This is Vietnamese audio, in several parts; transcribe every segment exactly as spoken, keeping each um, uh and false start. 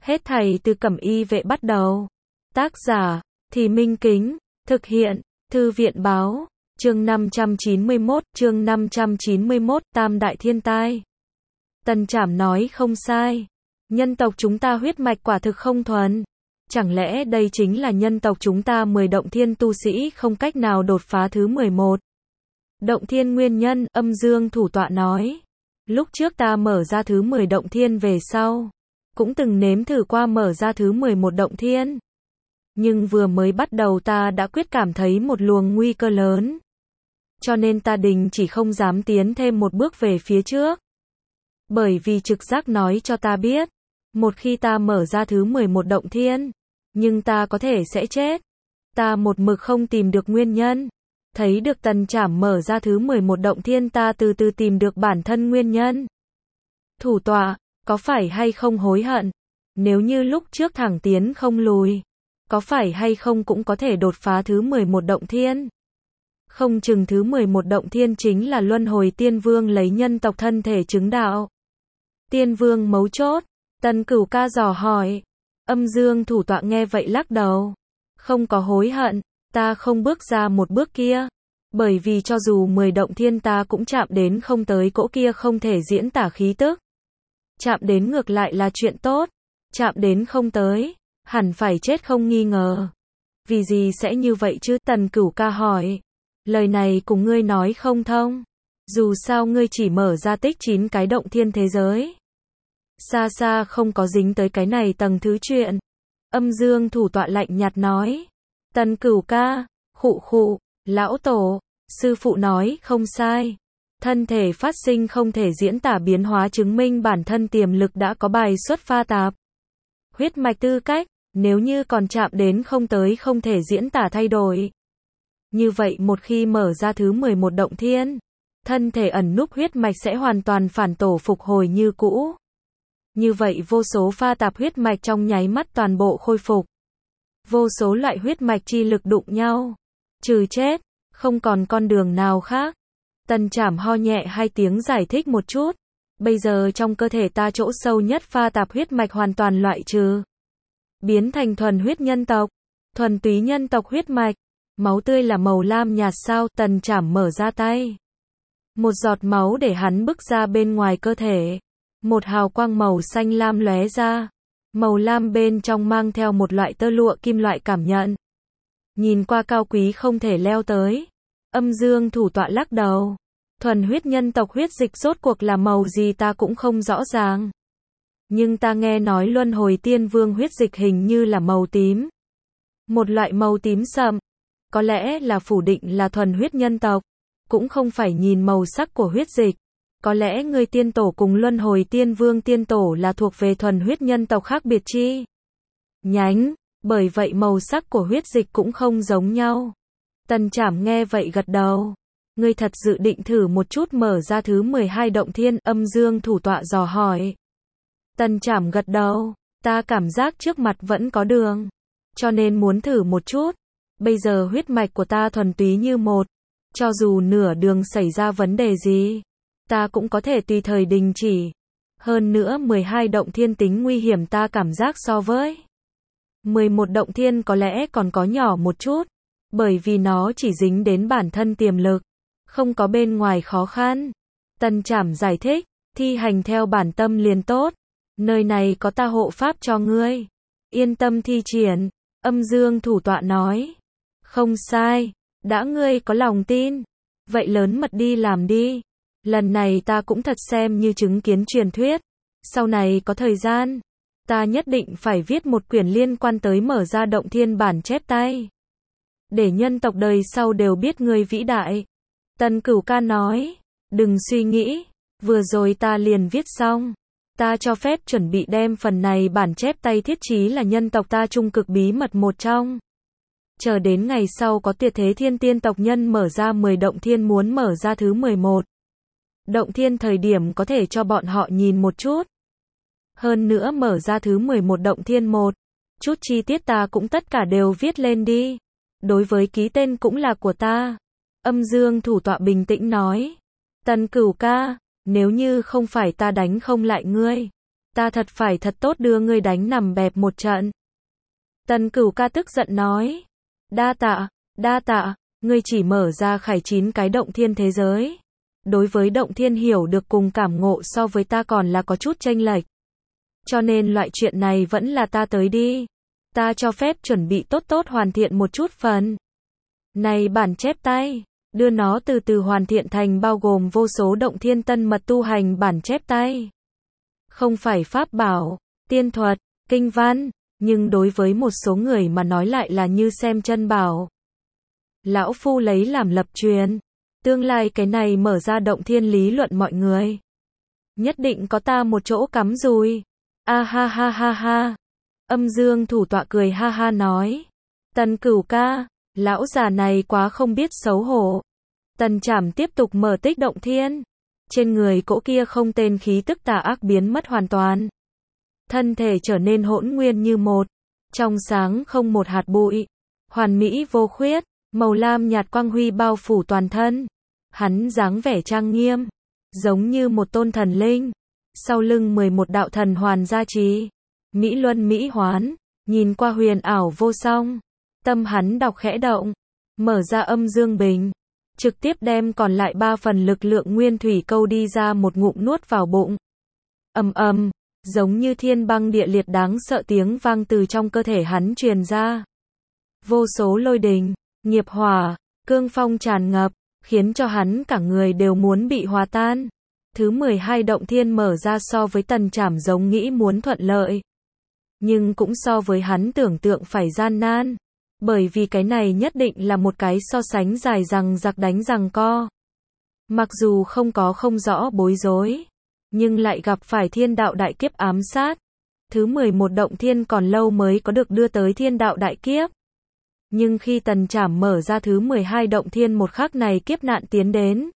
Hết thảy từ Cẩm Y Vệ bắt đầu. Tác giả, Thì Minh Kính, thực hiện, Thư viện Báo, chương năm trăm chín mươi mốt, chương năm trăm chín mươi mốt, Tam Đại Thiên Tai. Tần Trảm nói không sai. Nhân tộc chúng ta huyết mạch quả thực không thuần. Chẳng lẽ đây chính là nhân tộc chúng ta mười động thiên tu sĩ không cách nào đột phá thứ mười một. Động thiên nguyên nhân, Âm Dương thủ tọa nói. Lúc trước ta mở ra thứ mười động thiên về sau. Cũng từng nếm thử qua mở ra thứ mười một động thiên. Nhưng vừa mới bắt đầu ta đã quyết cảm thấy một luồng nguy cơ lớn. Cho nên ta đình chỉ không dám tiến thêm một bước về phía trước. Bởi vì trực giác nói cho ta biết, một khi ta mở ra thứ mười một động thiên, nhưng ta có thể sẽ chết. Ta một mực không tìm được nguyên nhân. Thấy được Tần Trảm mở ra thứ mười một động thiên, ta từ từ tìm được bản thân nguyên nhân. Thủ tọa, có phải hay không hối hận? Nếu như lúc trước thẳng tiến không lùi, có phải hay không cũng có thể đột phá thứ mười một động thiên? Không chừng thứ mười một động thiên chính là luân hồi tiên vương lấy nhân tộc thân thể chứng đạo. Tiên vương mấu chốt, Tần Cửu Ca dò hỏi. Âm Dương thủ tọa nghe vậy lắc đầu. Không có hối hận, ta không bước ra một bước kia. Bởi vì cho dù mười động thiên ta cũng chạm đến không tới cỗ kia không thể diễn tả khí tức. Chạm đến ngược lại là chuyện tốt. Chạm đến không tới, hẳn phải chết không nghi ngờ. Vì gì sẽ như vậy chứ? Tần Cửu Ca hỏi. Lời này cùng ngươi nói không thông. Dù sao ngươi chỉ mở ra tích chín cái động thiên thế giới. Xa xa không có dính tới cái này tầng thứ chuyện. Âm Dương thủ tọa lạnh nhạt nói. Tần Cửu Ca, khụ khụ, lão tổ, sư phụ nói không sai. Thân thể phát sinh không thể diễn tả biến hóa chứng minh bản thân tiềm lực đã có bài xuất pha tạp. Huyết mạch tư cách, nếu như còn chạm đến không tới không thể diễn tả thay đổi. Như vậy một khi mở ra thứ mười một động thiên, thân thể ẩn núp huyết mạch sẽ hoàn toàn phản tổ phục hồi như cũ. Như vậy vô số pha tạp huyết mạch trong nháy mắt toàn bộ khôi phục. Vô số loại huyết mạch chi lực đụng nhau. Trừ chết, không còn con đường nào khác. Tần Trảm ho nhẹ hai tiếng giải thích một chút. Bây giờ trong cơ thể ta chỗ sâu nhất pha tạp huyết mạch hoàn toàn loại trừ. Biến thành thuần huyết nhân tộc. Thuần túy nhân tộc huyết mạch. Máu tươi là màu lam nhạt sao? Tần Trảm mở ra tay. Một giọt máu để hắn bức ra bên ngoài cơ thể. Một hào quang màu xanh lam lóe ra. Màu lam bên trong mang theo một loại tơ lụa kim loại cảm nhận. Nhìn qua cao quý không thể leo tới. Âm Dương thủ tọa lắc đầu. Thuần huyết nhân tộc huyết dịch rốt cuộc là màu gì ta cũng không rõ ràng. Nhưng ta nghe nói luân hồi tiên vương huyết dịch hình như là màu tím. Một loại màu tím sậm. Có lẽ là phủ định là thuần huyết nhân tộc. Cũng không phải nhìn màu sắc của huyết dịch. Có lẽ người tiên tổ cùng luân hồi tiên vương tiên tổ là thuộc về thuần huyết nhân tộc khác biệt chi nhánh. Bởi vậy màu sắc của huyết dịch cũng không giống nhau. Tần Trảm nghe vậy gật đầu. Ngươi thật dự định thử một chút mở ra thứ mười hai động thiên? Âm Dương thủ tọa dò hỏi. Tần Trảm gật đầu. Ta cảm giác trước mặt vẫn có đường. Cho nên muốn thử một chút. Bây giờ huyết mạch của ta thuần túy như một. Cho dù nửa đường xảy ra vấn đề gì, ta cũng có thể tùy thời đình chỉ. Hơn nữa mười hai động thiên tính nguy hiểm ta cảm giác so với mười một động thiên có lẽ còn có nhỏ một chút. Bởi vì nó chỉ dính đến bản thân tiềm lực. Không có bên ngoài khó khăn. Tần Trảm giải thích. Thi hành theo bản tâm liền tốt. Nơi này có ta hộ pháp cho ngươi. Yên tâm thi triển. Âm Dương thủ tọa nói. Không sai. Đã ngươi có lòng tin. Vậy lớn mật đi làm đi. Lần này ta cũng thật xem như chứng kiến truyền thuyết. Sau này có thời gian, ta nhất định phải viết một quyển liên quan tới mở ra động thiên bản chép tay. Để nhân tộc đời sau đều biết ngươi vĩ đại. Tần Cửu Ca nói. Đừng suy nghĩ. Vừa rồi ta liền viết xong. Ta cho phép chuẩn bị đem phần này bản chép tay thiết chí là nhân tộc ta trung cực bí mật một trong. Chờ đến ngày sau có tuyệt thế thiên tiên tộc nhân mở ra mười động thiên muốn mở ra thứ mười một. Động thiên thời điểm có thể cho bọn họ nhìn một chút. Hơn nữa mở ra thứ mười một động thiên một. Chút chi tiết ta cũng tất cả đều viết lên đi. Đối với ký tên cũng là của ta. Âm Dương thủ tọa bình tĩnh nói. Tần Cửu Ca, nếu như không phải ta đánh không lại ngươi, ta thật phải thật tốt đưa ngươi đánh nằm bẹp một trận. Tần Cửu Ca tức giận nói. Đa tạ, đa tạ, ngươi chỉ mở ra khải chín cái động thiên thế giới. Đối với động thiên hiểu được cùng cảm ngộ so với ta còn là có chút chênh lệch. Cho nên loại chuyện này vẫn là ta tới đi. Ta cho phép chuẩn bị tốt tốt hoàn thiện một chút phần. Này bản chép tay, đưa nó từ từ hoàn thiện thành bao gồm vô số động thiên tân mật tu hành bản chép tay. Không phải pháp bảo, tiên thuật, kinh văn, nhưng đối với một số người mà nói lại là như xem chân bảo. Lão Phu lấy làm lập truyền, tương lai cái này mở ra động thiên lý luận mọi người. Nhất định có ta một chỗ cắm dùi. A ha ha ha ha. Âm Dương thủ tọa cười ha ha nói. Tần Cửu Ca, lão già này quá không biết xấu hổ. Tần Trảm tiếp tục mở tích động thiên. Trên người cỗ kia không tên khí tức tà ác biến mất hoàn toàn. Thân thể trở nên hỗn nguyên như một. Trong sáng không một hạt bụi. Hoàn mỹ vô khuyết. Màu lam nhạt quang huy bao phủ toàn thân. Hắn dáng vẻ trang nghiêm. Giống như một tôn thần linh. Sau lưng mười một đạo thần hoàn gia trì. Mỹ luân mỹ hoán. Nhìn qua huyền ảo vô song. Tâm hắn đọc khẽ động. Mở ra âm dương bình. Trực tiếp đem còn lại ba phần lực lượng nguyên thủy câu đi ra một ngụm nuốt vào bụng. Ầm ầm, giống như thiên băng địa liệt đáng sợ tiếng vang từ trong cơ thể hắn truyền ra. Vô số lôi đình, nghiệp hỏa, cương phong tràn ngập, khiến cho hắn cả người đều muốn bị hòa tan. Thứ mười hai động thiên mở ra so với Tần Trảm giống nghĩ muốn thuận lợi. Nhưng cũng so với hắn tưởng tượng phải gian nan. Bởi vì cái này nhất định là một cái so sánh dài dằng dặc đánh giằng co. Mặc dù không có không rõ bối rối, nhưng lại gặp phải thiên đạo đại kiếp ám sát. Thứ mười một động thiên còn lâu mới có được đưa tới thiên đạo đại kiếp. Nhưng khi Tần Trảm mở ra thứ mười hai động thiên một khắc này kiếp nạn tiến đến.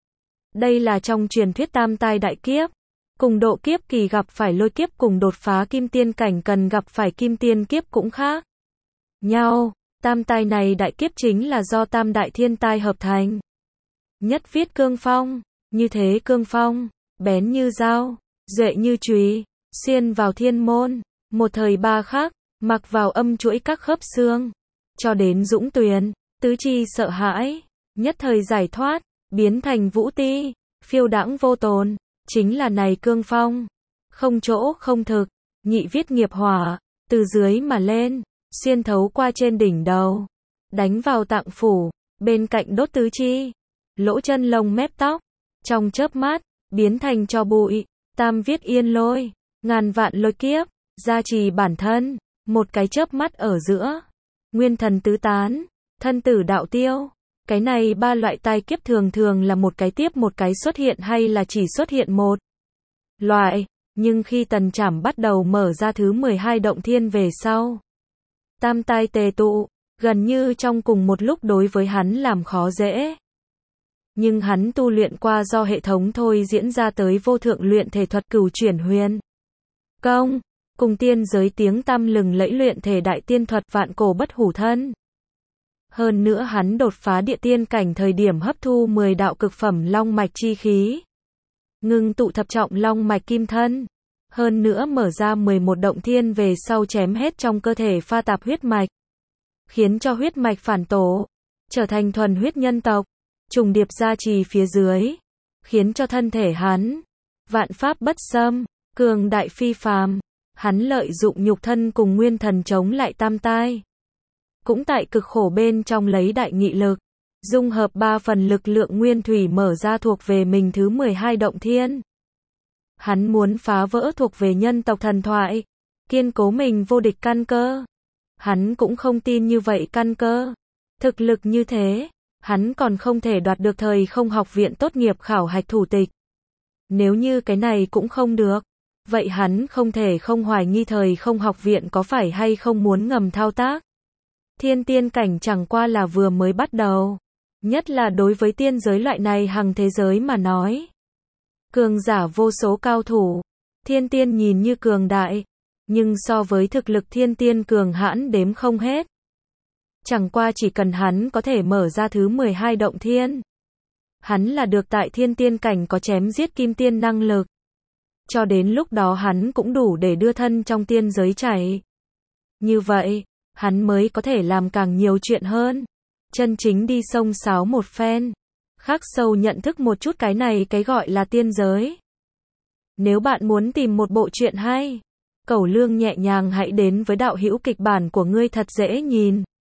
Đây là trong truyền thuyết tam tai đại kiếp. Cùng độ kiếp kỳ gặp phải lôi kiếp cùng đột phá kim tiên cảnh cần gặp phải kim tiên kiếp cũng khác nhau. Tam tai này đại kiếp chính là do tam đại thiên tai hợp thành. Nhất viết cương phong, như thế cương phong, bén như dao, duệ như chùy, xuyên vào thiên môn, một thời ba khắc, mặc vào âm chuỗi các khớp xương, cho đến dũng tuyền, tứ chi sợ hãi, nhất thời giải thoát, biến thành vũ ti, phiêu đãng vô tồn, chính là này cương phong. Không chỗ không thực, nhị viết nghiệp hỏa, từ dưới mà lên, xuyên thấu qua trên đỉnh đầu, đánh vào tạng phủ, bên cạnh đốt tứ chi, lỗ chân lông mép tóc, trong chớp mắt, biến thành tro bụi. Tam viết yên lôi, ngàn vạn lôi kiếp, gia trì bản thân, một cái chớp mắt ở giữa, nguyên thần tứ tán, thân tử đạo tiêu. Cái này ba loại tai kiếp thường thường là một cái tiếp một cái xuất hiện hay là chỉ xuất hiện một loại, nhưng khi Tần Trảm bắt đầu mở ra thứ mười hai động thiên về sau, tam tai tề tụ, gần như trong cùng một lúc đối với hắn làm khó dễ. Nhưng hắn tu luyện qua do hệ thống thôi diễn ra tới vô thượng luyện thể thuật cửu chuyển huyền công, cùng tiên giới tiếng tăm lừng lẫy luyện thể đại tiên thuật vạn cổ bất hủ thân. Hơn nữa hắn đột phá địa tiên cảnh thời điểm hấp thu mười đạo cực phẩm long mạch chi khí, ngưng tụ thập trọng long mạch kim thân. Hơn nữa mở ra mười một động thiên về sau chém hết trong cơ thể pha tạp huyết mạch, khiến cho huyết mạch phản tổ, trở thành thuần huyết nhân tộc, trùng điệp gia trì phía dưới, khiến cho thân thể hắn vạn pháp bất xâm, cường đại phi phàm. Hắn lợi dụng nhục thân cùng nguyên thần chống lại tam tai, cũng tại cực khổ bên trong lấy đại nghị lực, dung hợp ba phần lực lượng nguyên thủy mở ra thuộc về mình thứ mười hai động thiên. Hắn muốn phá vỡ thuộc về nhân tộc thần thoại, kiên cố mình vô địch căn cơ. Hắn cũng không tin như vậy căn cơ. Thực lực như thế, hắn còn không thể đoạt được thời không học viện tốt nghiệp khảo hạch thủ tịch. Nếu như cái này cũng không được, vậy hắn không thể không hoài nghi thời không học viện có phải hay không muốn ngầm thao tác. Thiên tiên cảnh chẳng qua là vừa mới bắt đầu. Nhất là đối với tiên giới loại này hằng thế giới mà nói. Cường giả vô số cao thủ. Thiên tiên nhìn như cường đại, nhưng so với thực lực thiên tiên cường hãn đếm không hết. Chẳng qua chỉ cần hắn có thể mở ra thứ mười hai động thiên, hắn là được tại thiên tiên cảnh có chém giết kim tiên năng lực. cho đến lúc đó hắn cũng đủ để đưa thân trong tiên giới chảy. Như vậy, hắn mới có thể làm càng nhiều chuyện hơn. Chân chính đi xông xáo một phen. Khắc sâu nhận thức một chút cái này cái gọi là tiên giới. Nếu bạn muốn tìm một bộ truyện hay, Cẩu Lương nhẹ nhàng hãy đến với đạo hữu kịch bản của ngươi thật dễ nhìn.